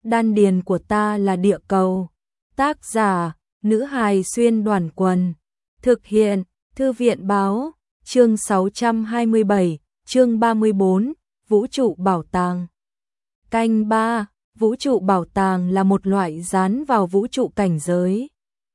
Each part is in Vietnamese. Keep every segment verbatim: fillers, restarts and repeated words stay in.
đan điền của ta là địa cầu. Tác giả, nữ hài xuyên đoàn quần. Thực hiện, thư viện báo, chương sáu trăm hai mươi bảy, chương ba mươi bốn, vũ trụ bảo tàng. Canh ba, vũ trụ bảo tàng là một loại dán vào vũ trụ cảnh giới.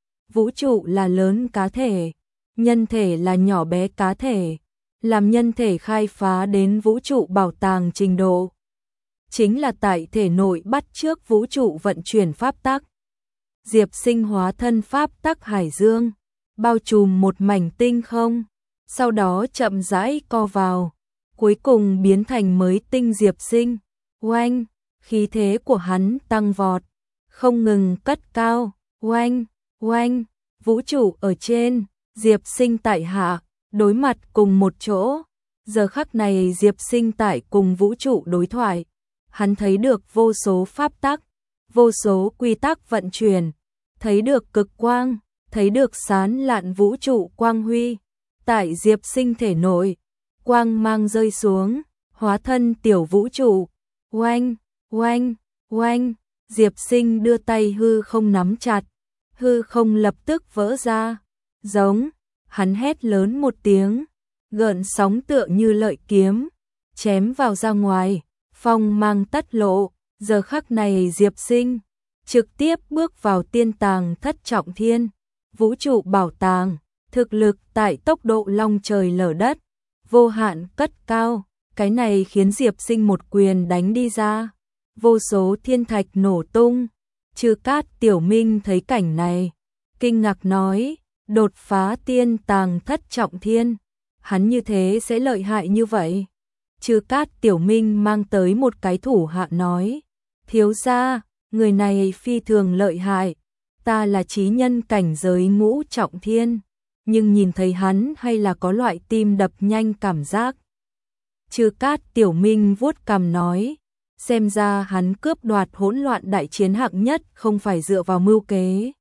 Vũ trụ là lớn cá thể, nhân thể là nhỏ bé cá thể, làm nhân thể khai phá đến vũ trụ bảo tàng trình độ. Chính là tại thể nội bắt chước vũ trụ vận chuyển pháp tắc. Diệp Sinh hóa thân pháp tắc hải dương, bao trùm một mảnh tinh không, sau đó chậm rãi co vào, cuối cùng biến thành mới tinh Diệp Sinh. Oanh, khí thế của hắn tăng vọt, không ngừng cất cao, oanh, oanh, vũ trụ ở trên, Diệp Sinh tại hạ, đối mặt cùng một chỗ. Giờ khắc này Diệp Sinh tại cùng vũ trụ đối thoại, hắn thấy được vô số pháp tắc, vô số quy tắc vận chuyển, thấy được cực quang, thấy được sán lạn vũ trụ quang huy. Tại Diệp Sinh thể nội, quang mang rơi xuống, hóa thân tiểu vũ trụ. Oanh, oanh, oanh, Diệp Sinh đưa tay hư không nắm chặt, hư không lập tức vỡ ra, giống, hắn hét lớn một tiếng, gợn sóng tựa như lợi kiếm, chém vào ra ngoài, phong mang tất lộ. Giờ khắc này Diệp Sinh trực tiếp bước vào tiên tàng thất trọng thiên, vũ trụ bảo tàng, thực lực tại tốc độ long trời lở đất, vô hạn cất cao. Cái này khiến Diệp Sinh một quyền đánh đi ra, vô số thiên thạch nổ tung. Chư Cát Tiểu Minh thấy cảnh này, kinh ngạc nói, đột phá tiên tàng thất trọng thiên, hắn như thế sẽ lợi hại như vậy? Chư Cát Tiểu Minh mang tới một cái thủ hạ nói, thiếu gia, người này phi thường lợi hại, ta là chí nhân cảnh giới ngũ trọng thiên, nhưng nhìn thấy hắn hay là có loại tim đập nhanh cảm giác. Chư Cát Tiểu Minh vuốt cằm nói, xem ra hắn cướp đoạt hỗn loạn đại chiến hạng nhất không phải dựa vào mưu kế,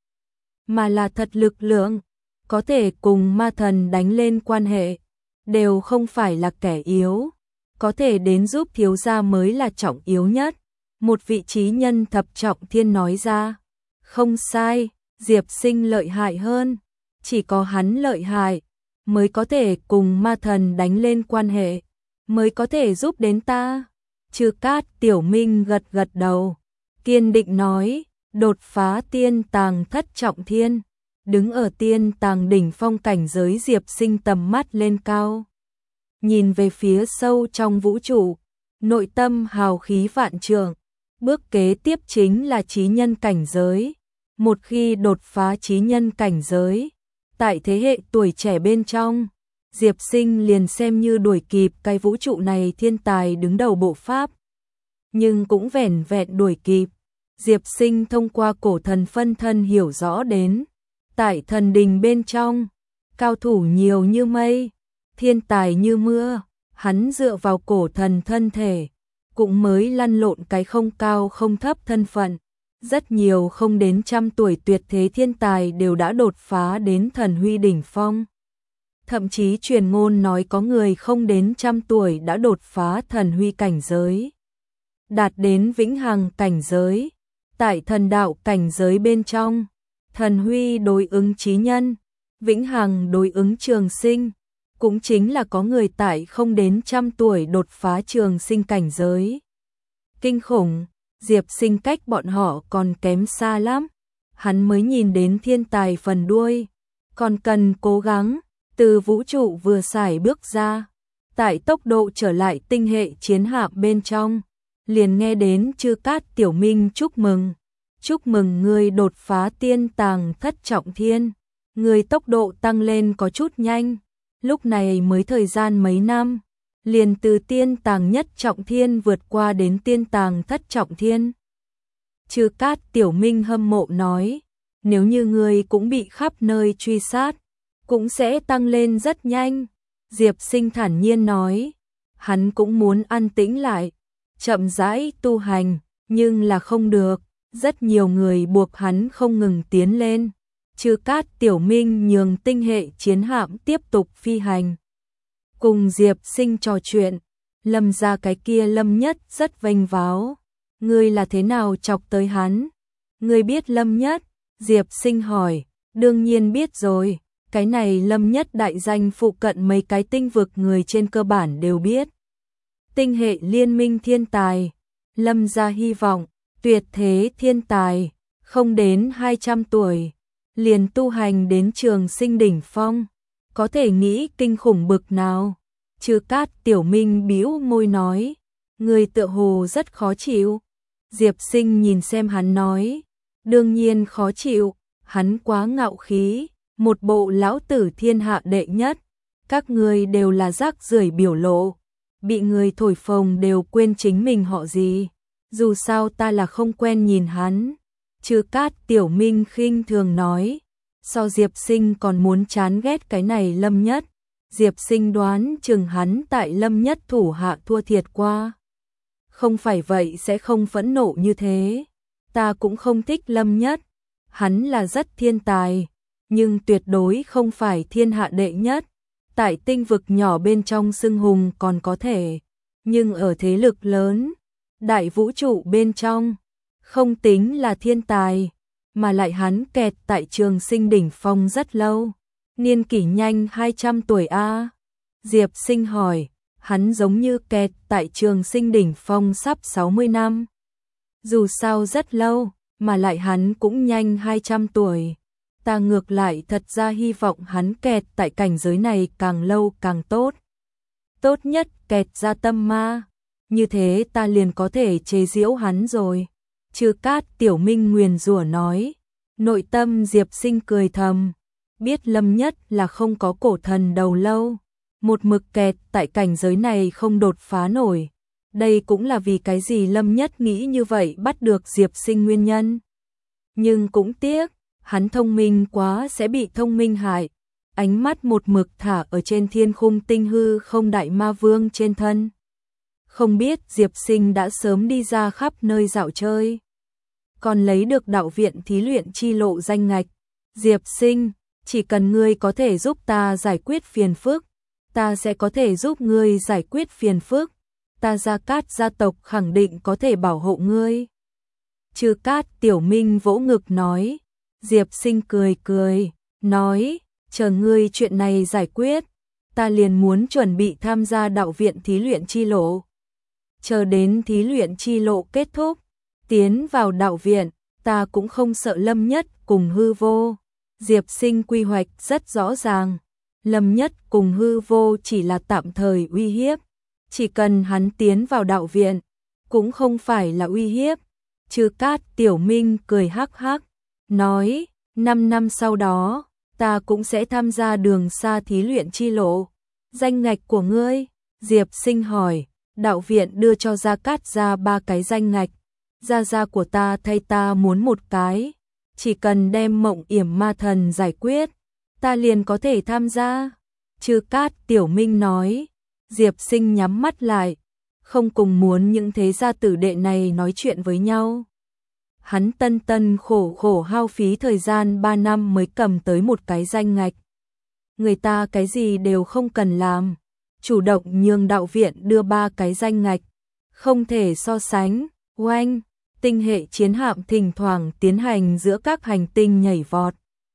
mà là thật lực lượng, có thể cùng ma thần đánh lên quan hệ, đều không phải là kẻ yếu, có thể đến giúp thiếu gia mới là trọng yếu nhất. Một vị chí nhân thập trọng thiên nói ra, không sai, Diệp Sinh lợi hại hơn, chỉ có hắn lợi hại, mới có thể cùng ma thần đánh lên quan hệ, mới có thể giúp đến ta. Chư Cát Tiểu Minh gật gật đầu, kiên định nói, đột phá tiên tàng thất trọng thiên, đứng ở tiên tàng đỉnh phong cảnh giới Diệp Sinh tầm mắt lên cao, nhìn về phía sâu trong vũ trụ, nội tâm hào khí vạn trượng. Bước kế tiếp chính là chí nhân cảnh giới. Một khi đột phá chí nhân cảnh giới, tại thế hệ tuổi trẻ bên trong, Diệp Sinh liền xem như đuổi kịp cái vũ trụ này thiên tài đứng đầu bộ pháp. Nhưng cũng vẻn vẹn đuổi kịp. Diệp Sinh thông qua cổ thần phân thân hiểu rõ đến, tại thần đình bên trong, cao thủ nhiều như mây, thiên tài như mưa, hắn dựa vào cổ thần thân thể, cũng mới lăn lộn cái không cao không thấp thân phận. Rất nhiều không đến trăm tuổi tuyệt thế thiên tài đều đã đột phá đến thần huy đỉnh phong. Thậm chí truyền ngôn nói có người không đến trăm tuổi đã đột phá thần huy cảnh giới, đạt đến vĩnh hằng cảnh giới. Tại thần đạo cảnh giới bên trong, thần huy đối ứng chí nhân, vĩnh hằng đối ứng trường sinh, cũng chính là có người tại không đến trăm tuổi đột phá trường sinh cảnh giới. Kinh khủng, Diệp Sinh cách bọn họ còn kém xa lắm, hắn mới nhìn đến thiên tài phần đuôi, còn cần cố gắng. Từ vũ trụ vừa xài bước ra, tại tốc độ trở lại tinh hệ chiến hạm bên trong, liền nghe đến Chư Cát Tiểu Minh chúc mừng, chúc mừng người đột phá tiên tàng thất trọng thiên, người tốc độ tăng lên có chút nhanh, lúc này mới thời gian mấy năm, liền từ tiên tàng nhất trọng thiên vượt qua đến tiên tàng thất trọng thiên. Chư Cát Tiểu Minh hâm mộ nói, nếu như người cũng bị khắp nơi truy sát, cũng sẽ tăng lên rất nhanh. Diệp Sinh thản nhiên nói, hắn cũng muốn an tĩnh lại, chậm rãi tu hành, nhưng là không được, rất nhiều người buộc hắn không ngừng tiến lên. Chư Cát Tiểu Minh nhường tinh hệ chiến hạm tiếp tục phi hành. Cùng Diệp Sinh trò chuyện, Lâm gia cái kia Lâm Nhất rất vênh váo, Ngươi là thế nào chọc tới hắn? Ngươi biết Lâm Nhất? Diệp Sinh hỏi. Đương nhiên biết rồi, cái này Lâm Nhất đại danh phụ cận mấy cái tinh vực người trên cơ bản đều biết. Tinh hệ liên minh thiên tài, Lâm gia hy vọng, tuyệt thế thiên tài, không đến hai trăm tuổi, liền tu hành đến trường sinh đỉnh phong, có thể nghĩ kinh khủng bực nào. Trừ Cát Tiểu Minh bĩu môi nói, người tựa hồ rất khó chịu. Diệp Sinh nhìn xem hắn nói, đương nhiên khó chịu, hắn quá ngạo khí, một bộ lão tử thiên hạ đệ nhất, các ngươi đều là rác rưởi biểu lộ, bị người thổi phồng đều quên chính mình họ gì, dù sao ta là không quen nhìn hắn. Trừ Cát Tiểu Minh khinh thường nói, so Diệp Sinh còn muốn chán ghét cái này Lâm Nhất. Diệp Sinh đoán chừng hắn tại Lâm Nhất thủ hạ thua thiệt qua. Không phải vậy sẽ không phẫn nộ như thế. Ta cũng không thích Lâm Nhất. Hắn là rất thiên tài, nhưng tuyệt đối không phải thiên hạ đệ nhất. Tại tinh vực nhỏ bên trong xưng hùng còn có thể, nhưng ở thế lực lớn, đại vũ trụ bên trong, không tính là thiên tài, mà lại hắn kẹt tại trường sinh đỉnh phong rất lâu. Niên kỷ nhanh hai trăm tuổi a. Diệp Sinh hỏi, hắn giống như kẹt tại trường sinh đỉnh phong sắp sáu mươi năm. Dù sao rất lâu, mà lại hắn cũng nhanh hai trăm tuổi. Ta ngược lại thật ra hy vọng hắn kẹt tại cảnh giới này càng lâu càng tốt. Tốt nhất kẹt ra tâm ma, như thế ta liền có thể chế giễu hắn rồi. Trừ Cát Tiểu Minh nguyền rủa nói, nội tâm Diệp Sinh cười thầm. Biết Lâm Nhất là không có cổ thần đầu lâu, một mực kẹt tại cảnh giới này không đột phá nổi. Đây cũng là vì cái gì Lâm Nhất nghĩ như vậy bắt được Diệp Sinh nguyên nhân. Nhưng cũng tiếc, hắn thông minh quá sẽ bị thông minh hại. Ánh mắt một mực thả ở trên thiên khung tinh hư không đại ma vương trên thân. Không biết Diệp Sinh đã sớm đi ra khắp nơi dạo chơi. Còn lấy được đạo viện thí luyện chi lộ danh ngạch. Diệp Sinh, chỉ cần ngươi có thể giúp ta giải quyết phiền phức, ta sẽ có thể giúp ngươi giải quyết phiền phức. Ta Gia Cát gia tộc khẳng định có thể bảo hộ ngươi. Trừ Cát Tiểu Minh vỗ ngực nói. Diệp Sinh cười cười, nói, chờ ngươi chuyện này giải quyết, ta liền muốn chuẩn bị tham gia đạo viện thí luyện chi lộ. Chờ đến thí luyện chi lộ kết thúc, tiến vào đạo viện, ta cũng không sợ Lâm Nhất cùng hư vô. Diệp Sinh quy hoạch rất rõ ràng, Lâm Nhất cùng hư vô chỉ là tạm thời uy hiếp, chỉ cần hắn tiến vào đạo viện, cũng không phải là uy hiếp. Trừ Cát Tiểu Minh cười hắc hắc, nói, năm năm sau đó, ta cũng sẽ tham gia đường xa thí luyện chi lộ. Danh ngạch của ngươi? Diệp Sinh hỏi. Đạo viện đưa cho Gia Cát ra ba cái danh ngạch, gia gia của ta thay ta muốn một cái, chỉ cần đem Mộng Yểm Ma Thần giải quyết, ta liền có thể tham gia. Trừ Cát Tiểu Minh nói. Diệp Sinh nhắm mắt lại, không cùng muốn những thế gia tử đệ này nói chuyện với nhau. Hắn tân tân khổ khổ hao phí thời gian ba năm mới cầm tới một cái danh ngạch. Người ta cái gì đều không cần làm, chủ động nhường đạo viện đưa ba cái danh ngạch, không thể so sánh. Oanh, tinh hệ chiến hạm thỉnh thoảng tiến hành giữa các hành tinh nhảy vọt,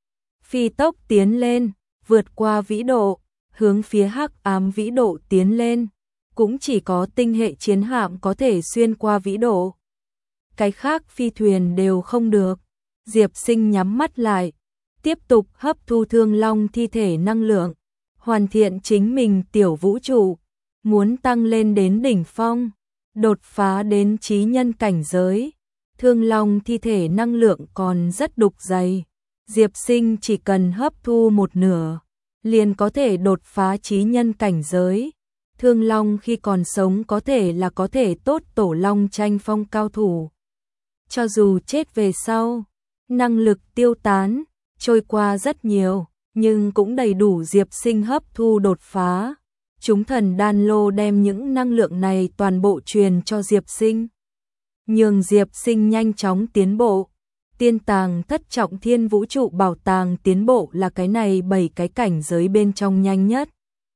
phi tốc tiến lên, vượt qua vĩ độ, hướng phía hắc ám vĩ độ tiến lên. Cũng chỉ có tinh hệ chiến hạm có thể xuyên qua vĩ độ, cái khác phi thuyền đều không được. Diệp Sinh nhắm mắt lại, tiếp tục hấp thu Thương Long thi thể năng lượng, hoàn thiện chính mình tiểu vũ trụ, muốn tăng lên đến đỉnh phong, đột phá đến chí nhân cảnh giới. Thương Long thi thể năng lượng còn rất đục dày, Diệp Sinh chỉ cần hấp thu một nửa, liền có thể đột phá chí nhân cảnh giới. Thương Long khi còn sống có thể là có thể tốt tổ long tranh phong cao thủ. Cho dù chết về sau, năng lực tiêu tán, trôi qua rất nhiều, nhưng cũng đầy đủ Diệp Sinh hấp thu đột phá. Chúng thần đan lô đem những năng lượng này toàn bộ truyền cho Diệp Sinh, nhường Diệp Sinh nhanh chóng tiến bộ. Tiên tàng thất trọng thiên vũ trụ bảo tàng tiến bộ là cái này bảy cái cảnh giới bên trong nhanh nhất.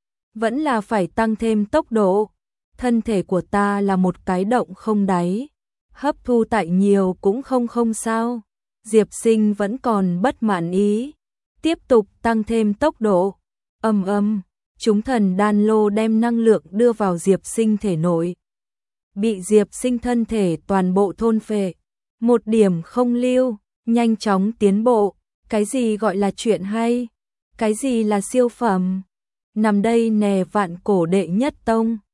Vẫn là phải tăng thêm tốc độ. Thân thể của ta là một cái động không đáy, hấp thu tại nhiều cũng không không sao. Diệp Sinh vẫn còn bất mãn ý, tiếp tục tăng thêm tốc độ. Ầm ầm, chúng thần đan lô đem năng lượng đưa vào Diệp Sinh thể nội. Bị Diệp Sinh thân thể toàn bộ thôn phệ, một điểm không lưu, nhanh chóng tiến bộ. Cái gì gọi là chuyện hay? Cái gì là siêu phẩm? Nằm đây nè vạn cổ đệ nhất tông.